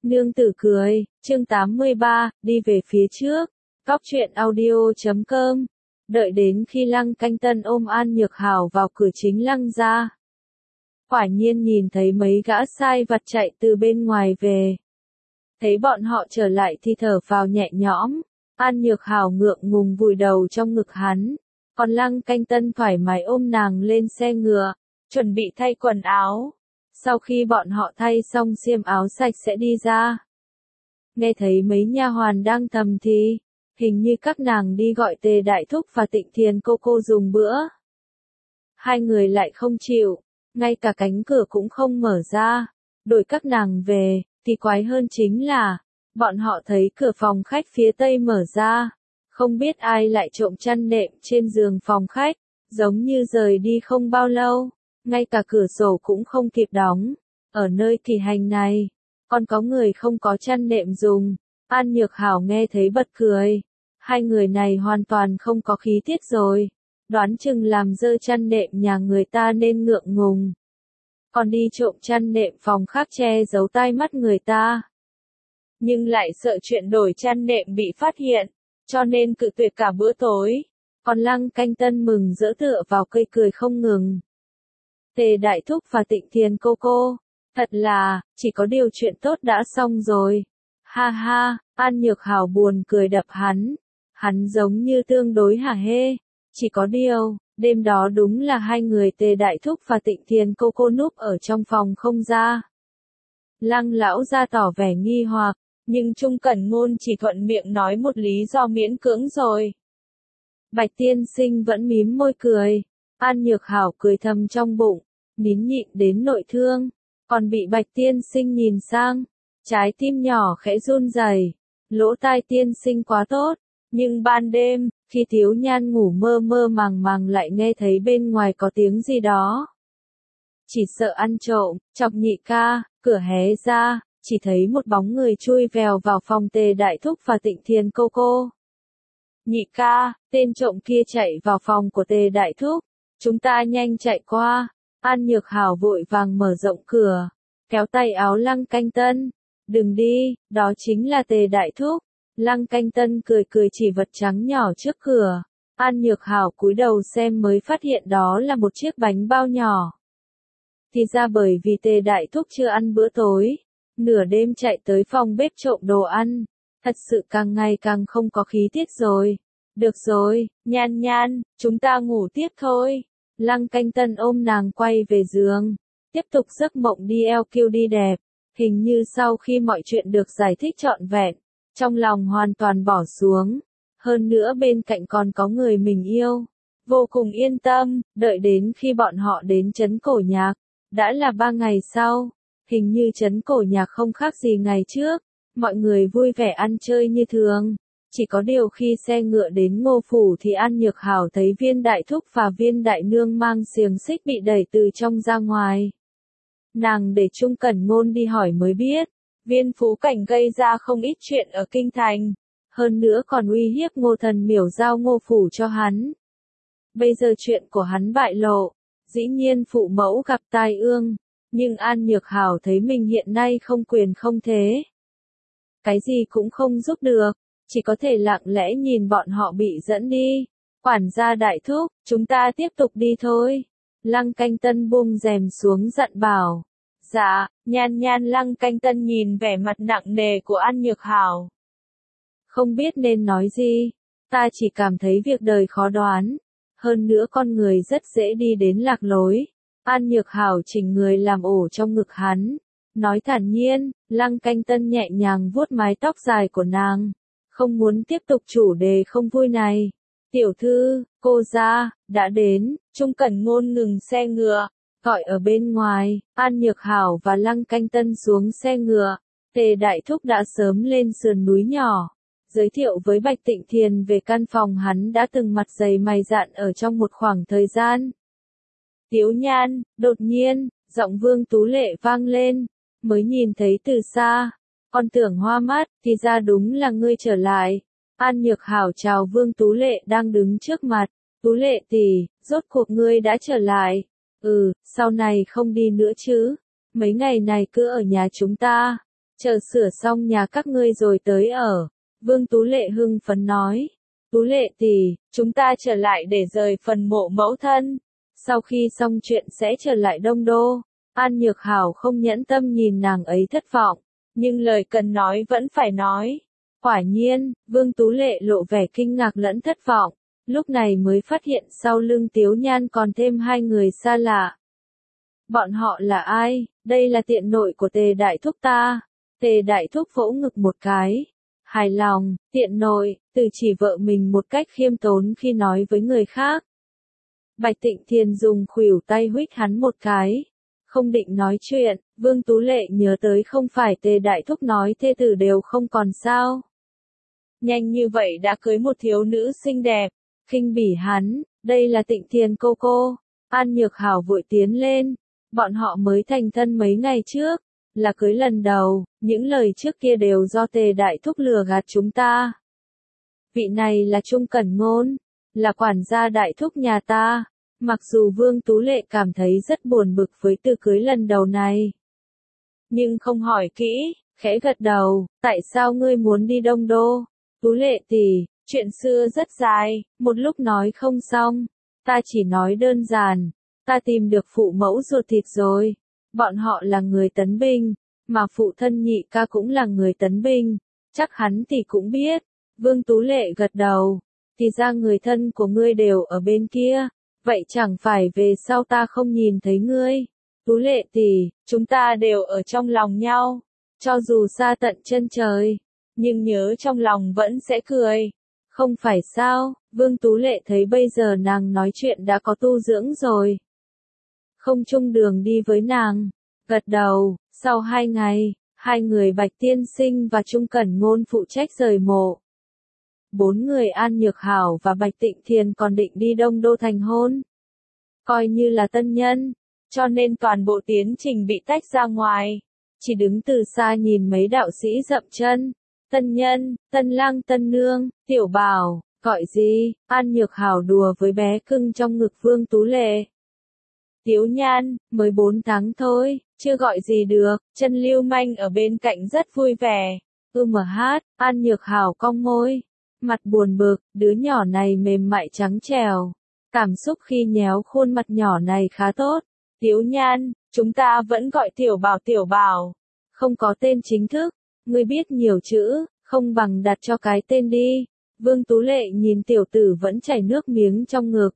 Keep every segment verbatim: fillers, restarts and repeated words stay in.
Nương tử cười, chương tám mươi ba, đi về phía trước. Cóc truyện audio chấm com. Đợi đến khi Lăng Canh Tân ôm An Nhược Hảo vào cửa chính Lăng ra. Quả nhiên nhìn thấy mấy gã sai vặt chạy từ bên ngoài về. Thấy bọn họ trở lại thì thở phào nhẹ nhõm. An Nhược Hảo ngượng ngùng vùi đầu trong ngực hắn. Còn Lăng Canh Tân thoải mái ôm nàng lên xe ngựa, chuẩn bị thay quần áo. Sau khi bọn họ thay xong xiêm áo sạch sẽ đi ra. Nghe thấy mấy nha hoàn đang thầm thì, hình như các nàng đi gọi Tề Đại Thúc và Tịnh Thiền cô cô dùng bữa. Hai người lại không chịu, ngay cả cánh cửa cũng không mở ra, đuổi các nàng về, thì quái hơn chính là, bọn họ thấy cửa phòng khách phía tây mở ra, không biết ai lại trộm chăn nệm trên giường phòng khách, giống như rời đi không bao lâu. Ngay cả cửa sổ cũng không kịp đóng. Ở nơi kỳ hành này, còn có người không có chăn nệm dùng. An Nhược Hảo nghe thấy bật cười. Hai người này hoàn toàn không có khí tiết rồi. Đoán chừng làm dơ chăn nệm nhà người ta nên ngượng ngùng. Còn đi trộm chăn nệm phòng khác che giấu tai mắt người ta. Nhưng lại sợ chuyện đổi chăn nệm bị phát hiện, cho nên cự tuyệt cả bữa tối. Còn Lăng Canh Tân mừng rỡ tựa vào cây cười không ngừng. Tề Đại Thúc và Tịnh Thiền cô cô, thật là, chỉ có điều chuyện tốt đã xong rồi. Ha ha, An Nhược Hảo buồn cười đập hắn. Hắn giống như tương đối hả hê. Chỉ có điều, đêm đó đúng là hai người Tề Đại Thúc và Tịnh Thiền cô cô núp ở trong phòng không ra. Lăng lão ra tỏ vẻ nghi hoặc, nhưng Trung Cẩn Ngôn chỉ thuận miệng nói một lý do miễn cưỡng rồi. Bạch tiên sinh vẫn mím môi cười. An Nhược Hảo cười thầm trong bụng, nín nhịn đến nội thương, còn bị Bạch tiên sinh nhìn sang, trái tim nhỏ khẽ run rẩy. Lỗ tai tiên sinh quá tốt, nhưng ban đêm, khi Thiếu Nhan ngủ mơ mơ màng màng lại nghe thấy bên ngoài có tiếng gì đó. Chỉ sợ ăn trộm, chọc nhị ca, cửa hé ra, chỉ thấy một bóng người chui vèo vào phòng Tề Đại Thúc và Tịnh Thiền cô cô. Nhị ca, tên trộm kia chạy vào phòng của Tề Đại Thúc. Chúng ta nhanh chạy qua. An Nhược Hảo vội vàng mở rộng cửa, kéo tay áo Lăng Canh Tân. Đừng đi, đó chính là Tề Đại Thúc. Lăng Canh Tân cười cười chỉ vật trắng nhỏ trước cửa. An Nhược Hảo cúi đầu xem mới phát hiện đó là một chiếc bánh bao nhỏ. Thì ra bởi vì Tề Đại Thúc chưa ăn bữa tối, nửa đêm chạy tới phòng bếp trộm đồ ăn. Thật sự càng ngày càng không có khí tiết rồi. Được rồi, Nhan Nhan, chúng ta ngủ tiếp thôi. Lăng Canh Tân ôm nàng quay về giường. Tiếp tục giấc mộng đi eo kiêu đi đẹp. Hình như sau khi mọi chuyện được giải thích trọn vẹn, trong lòng hoàn toàn bỏ xuống. Hơn nữa bên cạnh còn có người mình yêu. Vô cùng yên tâm, đợi đến khi bọn họ đến trấn Cổ Nhạc. Đã là ba ngày sau. Hình như trấn Cổ Nhạc không khác gì ngày trước. Mọi người vui vẻ ăn chơi như thường. Chỉ có điều khi xe ngựa đến Ngô Phủ thì An Nhược Hảo thấy Viên Đại Thúc và Viên Đại Nương mang xiềng xích bị đẩy từ trong ra ngoài. Nàng để Trung Cẩn Ngôn đi hỏi mới biết, Viên Phú Cảnh gây ra không ít chuyện ở Kinh Thành. Hơn nữa còn uy hiếp Ngô Thần Miểu giao Ngô Phủ cho hắn. Bây giờ chuyện của hắn bại lộ, dĩ nhiên phụ mẫu gặp tai ương. Nhưng An Nhược Hảo thấy mình hiện nay không quyền không thế. Cái gì cũng không giúp được. Chỉ có thể lặng lẽ nhìn bọn họ bị dẫn đi. Quản gia Đại Thúc, chúng ta tiếp tục đi thôi. Lăng Canh Tân buông rèm xuống dặn bảo. Dạ, Nhan Nhan. Lăng Canh Tân nhìn vẻ mặt nặng nề của An Nhược Hảo. Không biết nên nói gì. Ta chỉ cảm thấy việc đời khó đoán. Hơn nữa con người rất dễ đi đến lạc lối. An Nhược Hảo chỉnh người làm ổ trong ngực hắn. Nói thản nhiên. Lăng Canh Tân nhẹ nhàng vuốt mái tóc dài của nàng. Không muốn tiếp tục chủ đề không vui này. Tiểu thư, cô ra, đã đến. Trung Cẩn Ngôn ngừng xe ngựa, gọi ở bên ngoài. An Nhược Hảo và Lăng Canh Tân xuống xe ngựa. Tề Đại Thúc đã sớm lên sườn núi nhỏ, giới thiệu với Bạch Tịnh Thiền về căn phòng hắn đã từng mặt dày mày dạn ở trong một khoảng thời gian. Tiếu Nhan, đột nhiên, giọng Vương Tú Lệ vang lên, mới nhìn thấy từ xa. Con tưởng hoa mắt, thì ra đúng là ngươi trở lại. An Nhược Hảo chào Vương Tú Lệ đang đứng trước mặt. Tú Lệ tỷ, rốt cuộc ngươi đã trở lại. Ừ, sau này không đi nữa chứ. Mấy ngày này cứ ở nhà chúng ta. chờ sửa xong nhà các ngươi rồi tới ở. Vương Tú Lệ hưng phấn nói. Tú Lệ tỷ, chúng ta trở lại để rời phần mộ mẫu thân. Sau khi xong chuyện sẽ trở lại Đông Đô. An Nhược Hảo không nhẫn tâm nhìn nàng ấy thất vọng, nhưng lời cần nói vẫn phải nói. Quả nhiên, Vương Tú Lệ lộ vẻ kinh ngạc lẫn thất vọng, lúc này mới phát hiện sau lưng Tiếu Nhan còn thêm hai người xa lạ. Bọn họ là ai? Đây là tiện nội của Tề Đại Thúc ta. Tề Đại Thúc vỗ ngực một cái. Hài lòng, tiện nội, từ chỉ vợ mình một cách khiêm tốn khi nói với người khác. Bạch Tịnh Thiền dùng khuỷu tay huých hắn một cái. Không định nói chuyện, Vương Tú Lệ nhớ tới không phải Tề Đại Thúc nói thê tử đều không còn sao. Nhanh như vậy đã cưới một thiếu nữ xinh đẹp, khinh bỉ hắn, đây là Tịnh Thiền cô cô. An Nhược Hảo vội tiến lên, bọn họ mới thành thân mấy ngày trước, là cưới lần đầu, những lời trước kia đều do Tề Đại Thúc lừa gạt chúng ta. Vị này là Trung Cẩn Ngôn, là quản gia Đại Thúc nhà ta. Mặc dù Vương Tú Lệ cảm thấy rất buồn bực với từ cưới lần đầu này, nhưng không hỏi kỹ, khẽ gật đầu. Tại sao ngươi muốn đi Đông Đô? Tú Lệ tỷ, chuyện xưa rất dài, một lúc nói không xong, ta chỉ nói đơn giản, ta tìm được phụ mẫu ruột thịt rồi, bọn họ là người Tấn Bình, mà phụ thân nhị ca cũng là người Tấn Bình, chắc hắn thì cũng biết. Vương Tú Lệ gật đầu, thì ra người thân của ngươi đều ở bên kia. Vậy chẳng phải về sau ta không nhìn thấy ngươi. Tú Lệ tỷ, chúng ta đều ở trong lòng nhau. Cho dù xa tận chân trời, nhưng nhớ trong lòng vẫn sẽ cười. Không phải sao, Vương Tú Lệ thấy bây giờ nàng nói chuyện đã có tu dưỡng rồi. Không chung đường đi với nàng. Gật đầu, sau hai ngày, hai người Bạch Tiên Sinh và Trung Cẩn Ngôn phụ trách rời mộ. Bốn người An Nhược Hảo và Bạch Tịnh Thiền còn định đi Đông Đô thành hôn. Coi như là tân nhân, cho nên toàn bộ tiến trình bị tách ra ngoài. Chỉ đứng từ xa nhìn mấy đạo sĩ dậm chân. Tân nhân, tân lang tân nương, tiểu bảo, gọi gì? An Nhược Hảo đùa với bé cưng trong ngực Vương Tú Lệ. Tiếu Nhan, mới bốn tháng thôi, chưa gọi gì được. Chân lưu manh ở bên cạnh rất vui vẻ. Ư mở hát, An Nhược Hảo cong môi. Mặt buồn bực, đứa nhỏ này mềm mại trắng trẻo. Cảm xúc khi nhéo khuôn mặt nhỏ này khá tốt. Tiếu Nhan, chúng ta vẫn gọi tiểu bảo tiểu bảo. Không có tên chính thức. Ngươi biết nhiều chữ, không bằng đặt cho cái tên đi. Vương Tú Lệ nhìn tiểu tử vẫn chảy nước miếng trong ngực.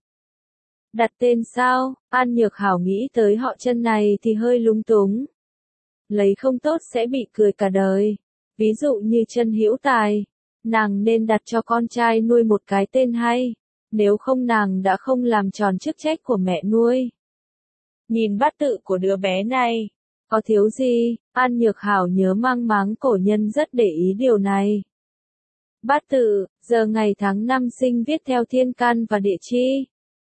Đặt tên sao? An Nhược Hảo nghĩ tới họ Chân này thì hơi lung túng. Lấy không tốt sẽ bị cười cả đời. Ví dụ như Chân Hữu Tài. Nàng nên đặt cho con trai nuôi một cái tên hay, nếu không nàng đã không làm tròn chức trách của mẹ nuôi. Nhìn bát tự của đứa bé này, có thiếu gì? An Nhược Hảo nhớ mang máng cổ nhân rất để ý điều này. Bát tự, giờ ngày tháng năm sinh viết theo thiên can và địa chi,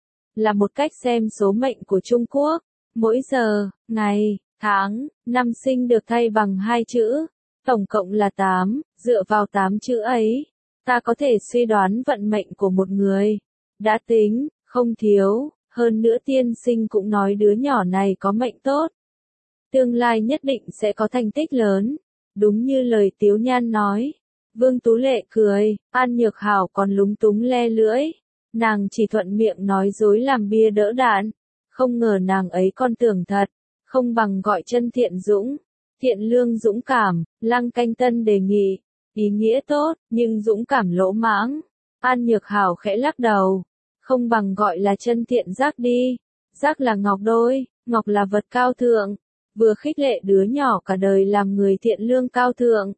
là một cách xem số mệnh của Trung Quốc. Mỗi giờ, ngày, tháng, năm sinh được thay bằng hai chữ. Tổng cộng là tám, dựa vào tám chữ ấy, ta có thể suy đoán vận mệnh của một người. Đã tính, không thiếu, hơn nữa tiên sinh cũng nói đứa nhỏ này có mệnh tốt. Tương lai nhất định sẽ có thành tích lớn, đúng như lời Tiếu Nhan nói. Vương Tú Lệ cười, An Nhược Hảo còn lúng túng le lưỡi. Nàng chỉ thuận miệng nói dối làm bia đỡ đạn, không ngờ nàng ấy còn tưởng thật, không bằng gọi Chân Thiện Dũng. Thiện lương dũng cảm, Lăng Canh Tân đề nghị, ý nghĩa tốt, nhưng dũng cảm lỗ mãng. An Nhược Hảo khẽ lắc đầu, không bằng gọi là Chân Thiện Giác đi. Giác là ngọc đôi, ngọc là vật cao thượng, vừa khích lệ đứa nhỏ cả đời làm người thiện lương cao thượng.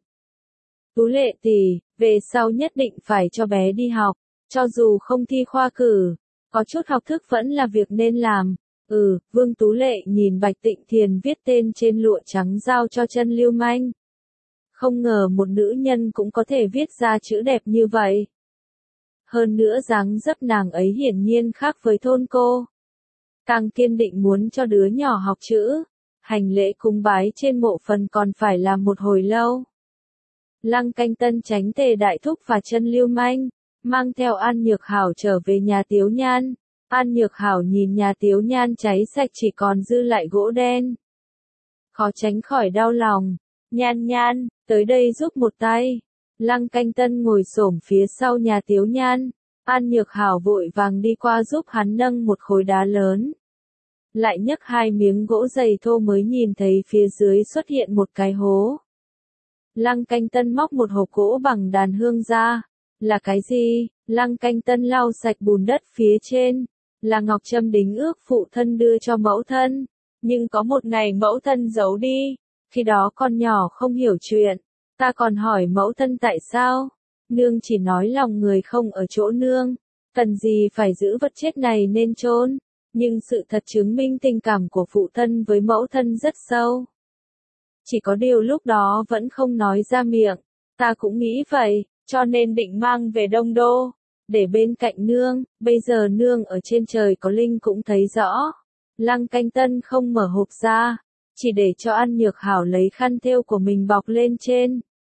Tú Lệ tỷ, về sau nhất định phải cho bé đi học, cho dù không thi khoa cử, có chút học thức vẫn là việc nên làm. Ừ, Vương Tú Lệ nhìn Bạch Tịnh Thiền viết tên trên lụa trắng giao cho Chân lưu manh. Không ngờ một nữ nhân cũng có thể viết ra chữ đẹp như vậy. Hơn nữa dáng dấp nàng ấy hiển nhiên khác với thôn cô. Càng kiên định muốn cho đứa nhỏ học chữ. Hành lễ cúng bái trên mộ phần còn phải làm một hồi lâu. Lăng Canh Tân tránh Tề Đại Thúc và Chân lưu manh, mang theo An Nhược Hảo trở về nhà Tiếu Nhan. An Nhược Hảo nhìn nhà Tiếu Nhan cháy sạch chỉ còn dư lại gỗ đen. Khó tránh khỏi đau lòng, Nhan Nhan, tới đây giúp một tay. Lăng Canh Tân ngồi xổm phía sau nhà Tiếu Nhan. An Nhược Hảo vội vàng đi qua giúp hắn nâng một khối đá lớn. Lại nhấc hai miếng gỗ dày thô mới nhìn thấy phía dưới xuất hiện một cái hố. Lăng Canh Tân móc một hộp gỗ bằng đàn hương ra. Là cái gì? Lăng Canh Tân lau sạch bùn đất phía trên. Là ngọc trâm đính ước phụ thân đưa cho mẫu thân. Nhưng có một ngày mẫu thân giấu đi. Khi đó con nhỏ không hiểu chuyện. Ta còn hỏi mẫu thân tại sao? Nương chỉ nói lòng người không ở chỗ nương. Cần gì phải giữ vật chết này nên chôn. Nhưng sự thật chứng minh tình cảm của phụ thân với mẫu thân rất sâu. Chỉ có điều lúc đó vẫn không nói ra miệng. Ta cũng nghĩ vậy, cho nên định mang về Đông Đô. Để bên cạnh nương, bây giờ nương ở trên trời có linh cũng thấy rõ. Lăng Canh Tân không mở hộp ra, chỉ để cho An Nhược Hảo lấy khăn thêu của mình bọc lên trên.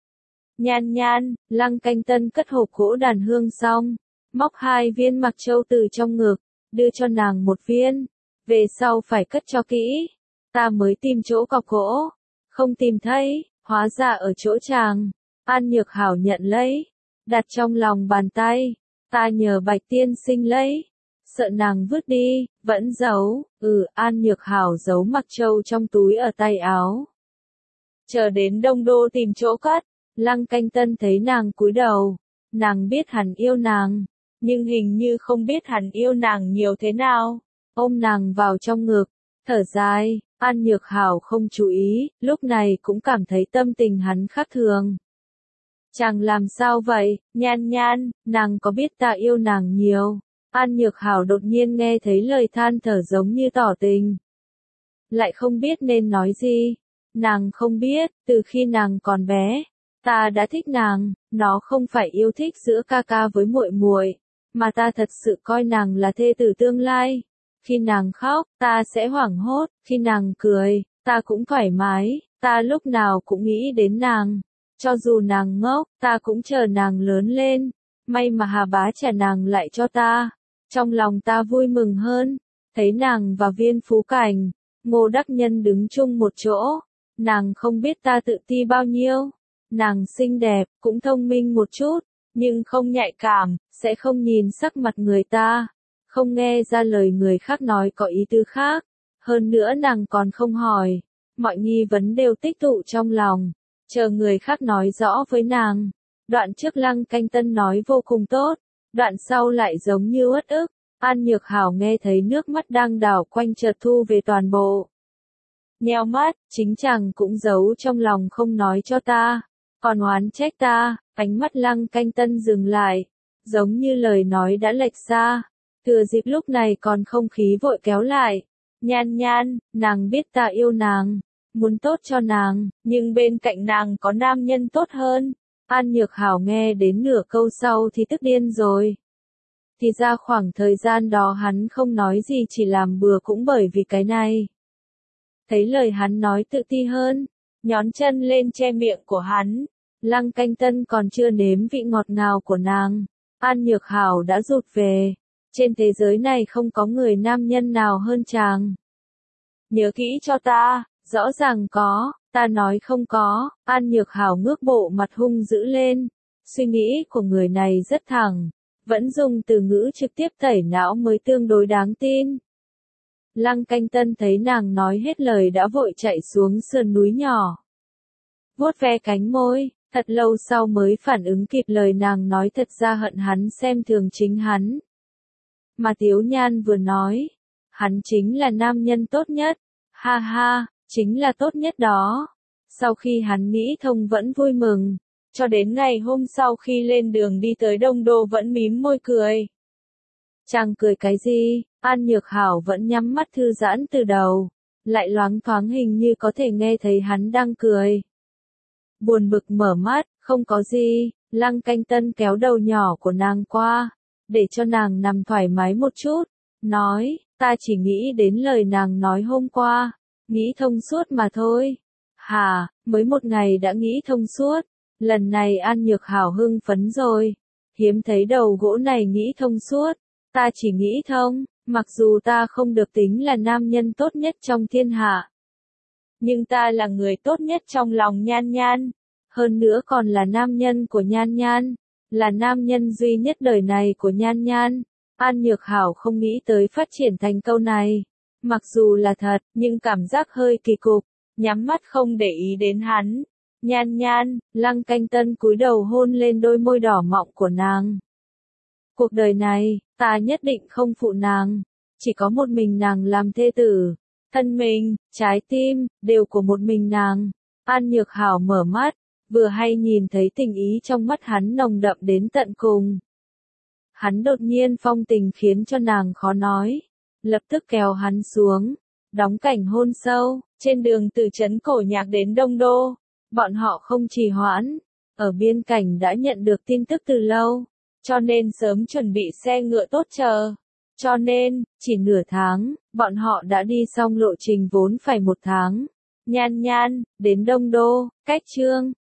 Nhan Nhan, Lăng Canh Tân cất hộp gỗ đàn hương xong, móc hai viên mặc châu từ trong ngực, đưa cho nàng một viên. Về sau phải cất cho kỹ. Ta mới tìm chỗ cọc gỗ, không tìm thấy, hóa ra ở chỗ chàng. An Nhược Hảo nhận lấy, đặt trong lòng bàn tay. Ta nhờ Bạch tiên sinh lấy, sợ nàng vứt đi, vẫn giấu. Ừ, An Nhược Hảo giấu mặc châu trong túi ở tay áo. Chờ đến Đông Đô tìm chỗ cất, Lăng Canh Tân thấy nàng cúi đầu. Nàng biết hắn yêu nàng, nhưng hình như không biết hắn yêu nàng nhiều thế nào. Ôm nàng vào trong ngực, thở dài. An Nhược Hảo không chú ý, lúc này cũng cảm thấy tâm tình hắn khác thường. Chàng làm sao vậy, Nhan Nhan, nàng có biết ta yêu nàng nhiều? An Nhược Hảo đột nhiên nghe thấy lời than thở giống như tỏ tình. Lại không biết nên nói gì. Nàng không biết, từ khi nàng còn bé, ta đã thích nàng, nó không phải yêu thích giữa ca ca với muội muội, mà ta thật sự coi nàng là thê tử tương lai. Khi nàng khóc, ta sẽ hoảng hốt, khi nàng cười, ta cũng thoải mái, ta lúc nào cũng nghĩ đến nàng. Cho dù nàng ngốc, ta cũng chờ nàng lớn lên. May mà Hà Bá trả nàng lại cho ta. Trong lòng ta vui mừng hơn. Thấy nàng và Viên Phú Cảnh, Ngô Đắc Nhân đứng chung một chỗ. Nàng không biết ta tự ti bao nhiêu. Nàng xinh đẹp, cũng thông minh một chút, nhưng không nhạy cảm, sẽ không nhìn sắc mặt người ta. Không nghe ra lời người khác nói có ý tư khác. Hơn nữa nàng còn không hỏi. Mọi nghi vấn đều tích tụ trong lòng. Chờ người khác nói rõ với nàng. Đoạn trước Lăng Canh Tân nói vô cùng tốt, đoạn sau lại giống như uất ức. An Nhược Hảo nghe thấy nước mắt đang đảo quanh chợt thu về toàn bộ. Nheo mắt, chính chàng cũng giấu trong lòng không nói cho ta, còn oán trách ta. Ánh mắt Lăng Canh Tân dừng lại, giống như lời nói đã lệch xa. Thừa dịp lúc này còn không khí vội kéo lại. Nhan Nhan, nàng biết ta yêu nàng, muốn tốt cho nàng, nhưng bên cạnh nàng có nam nhân tốt hơn. An Nhược Hảo nghe đến nửa câu sau thì tức điên rồi. Thì ra khoảng thời gian đó hắn không nói gì chỉ làm bừa cũng bởi vì cái này. Thấy lời hắn nói tự ti hơn, nhón chân lên che miệng của hắn. Lăng Canh Tân còn chưa nếm vị ngọt ngào của nàng. An Nhược Hảo đã rụt về. Trên thế giới này không có người nam nhân nào hơn chàng. Nhớ kỹ cho ta, rõ ràng có, ta nói không có. An Nhược Hảo ngước bộ mặt hung dữ lên. Suy nghĩ của người này rất thẳng, vẫn dùng từ ngữ trực tiếp tẩy não mới tương đối đáng tin. Lăng Canh Tân thấy nàng nói hết lời đã vội chạy xuống sườn núi nhỏ. Vuốt ve cánh môi, thật lâu sau mới phản ứng kịp lời nàng nói thật ra hận hắn xem thường chính hắn. Mà Tiếu Nhan vừa nói, hắn chính là nam nhân tốt nhất, ha ha, chính là tốt nhất đó. Sau khi hắn nghĩ thông vẫn vui mừng, cho đến ngày hôm sau khi lên đường đi tới Đông Đô vẫn mím môi cười. Chàng cười cái gì? An Nhược Hảo vẫn nhắm mắt thư giãn từ đầu, lại loáng thoáng hình như có thể nghe thấy hắn đang cười. Buồn bực mở mắt, không có gì. Lăng Canh Tân kéo đầu nhỏ của nàng qua, để cho nàng nằm thoải mái một chút, nói, ta chỉ nghĩ đến lời nàng nói hôm qua, nghĩ thông suốt mà thôi. Hà, mới một ngày đã nghĩ thông suốt, lần này An Nhược Hảo hưng phấn rồi, hiếm thấy đầu gỗ này nghĩ thông suốt, ta chỉ nghĩ thông, mặc dù ta không được tính là nam nhân tốt nhất trong thiên hạ. nhưng ta là người tốt nhất trong lòng Nhan Nhan. Hơn nữa còn là nam nhân của Nhan Nhan, là nam nhân duy nhất đời này của Nhan Nhan. An Nhược Hảo không nghĩ tới phát triển thành câu này. Mặc dù là thật, nhưng cảm giác hơi kỳ cục, nhắm mắt không để ý đến hắn. Nhan Nhan, Lăng Canh Tân cúi đầu hôn lên đôi môi đỏ mọng của nàng. Cuộc đời này, ta nhất định không phụ nàng, chỉ có một mình nàng làm thê tử. Thân mình, trái tim, đều của một mình nàng. An Nhược Hảo mở mắt, vừa hay nhìn thấy tình ý trong mắt hắn nồng đậm đến tận cùng. Hắn đột nhiên phong tình khiến cho nàng khó nói, lập tức kéo hắn xuống, đóng cảnh hôn sâu, trên đường từ trấn Cổ Nhạc đến Đông Đô, bọn họ không trì hoãn, ở biên cảnh đã nhận được tin tức từ lâu, cho nên sớm chuẩn bị xe ngựa tốt chờ. Cho nên, chỉ nửa tháng, bọn họ đã đi xong lộ trình vốn phải một tháng. Nhan Nhan, đến Đông Đô, cách Trương